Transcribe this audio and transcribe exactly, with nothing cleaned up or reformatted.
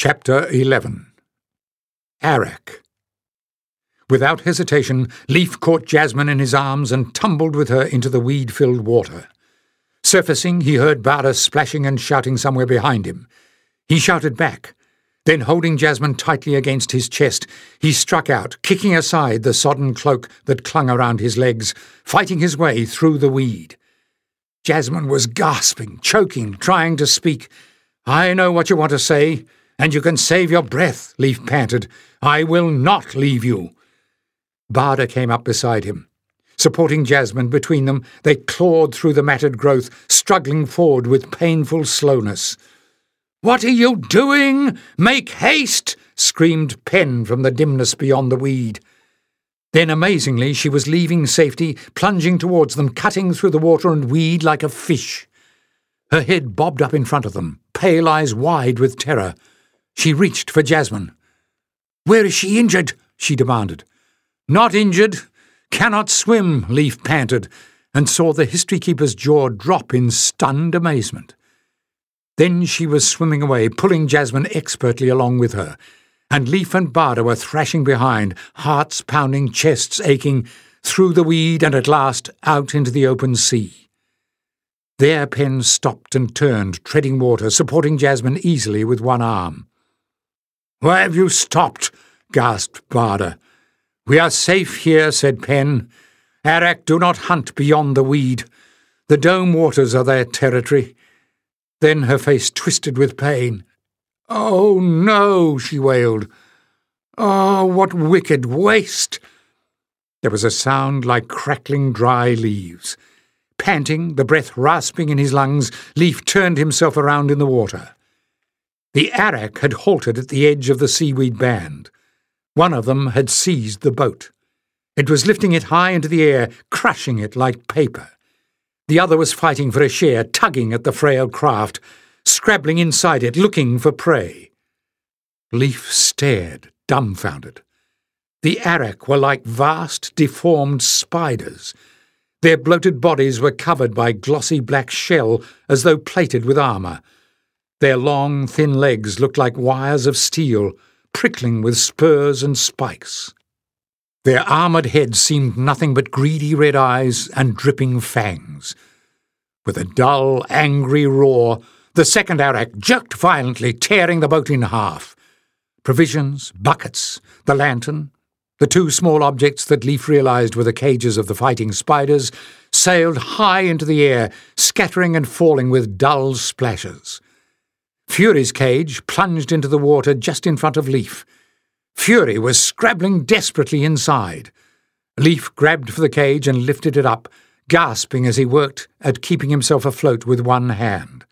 Chapter eleven. Arak. Without hesitation, Leif caught Jasmine in his arms and tumbled with her into the weed-filled water. Surfacing, he heard Bada splashing and shouting somewhere behind him. He shouted back. Then, holding Jasmine tightly against his chest, he struck out, kicking aside the sodden cloak that clung around his legs, fighting his way through the weed. Jasmine was gasping, choking, trying to speak. "I know what you want to say, and you can save your breath," Leif panted. "I will not leave you." Bada came up beside him. Supporting Jasmine between them, they clawed through the matted growth, struggling forward with painful slowness. "What are you doing? Make haste!" screamed Pen from the dimness beyond the weed. Then, amazingly, she was leaving safety, plunging towards them, cutting through the water and weed like a fish. Her head bobbed up in front of them, pale eyes wide with terror. She reached for Jasmine. "Where is she injured?" she demanded. "Not injured. Cannot swim," Leif panted, and saw the history-keeper's jaw drop in stunned amazement. Then she was swimming away, pulling Jasmine expertly along with her, and Leif and Bada were thrashing behind, hearts pounding, chests aching, through the weed and at last out into the open sea. There Pen stopped and turned, treading water, supporting Jasmine easily with one arm. "Why have you stopped?" gasped Bada. "We are safe here," said Pen. "Arak do not hunt beyond the weed. The dome waters are their territory." Then her face twisted with pain. "Oh, no," she wailed. "Oh, what wicked waste!" There was a sound like crackling dry leaves. Panting, the breath rasping in his lungs, Leif turned himself around in the water. The Arak had halted at the edge of the seaweed band. One of them had seized the boat. It was lifting it high into the air, crushing it like paper. The other was fighting for a share, tugging at the frail craft, scrabbling inside it, looking for prey. Leif stared, dumbfounded. The Arak were like vast, deformed spiders. Their bloated bodies were covered by glossy black shell as though plated with armour. Their long, thin legs looked like wires of steel, prickling with spurs and spikes. Their armoured heads seemed nothing but greedy red eyes and dripping fangs. With a dull, angry roar, the second Arak jerked violently, tearing the boat in half. Provisions, buckets, the lantern, the two small objects that Leif realized were the cages of the fighting spiders, sailed high into the air, scattering and falling with dull splashes. Fury's cage plunged into the water just in front of Leif. Fury was scrabbling desperately inside. Leif grabbed for the cage and lifted it up, gasping as he worked at keeping himself afloat with one hand.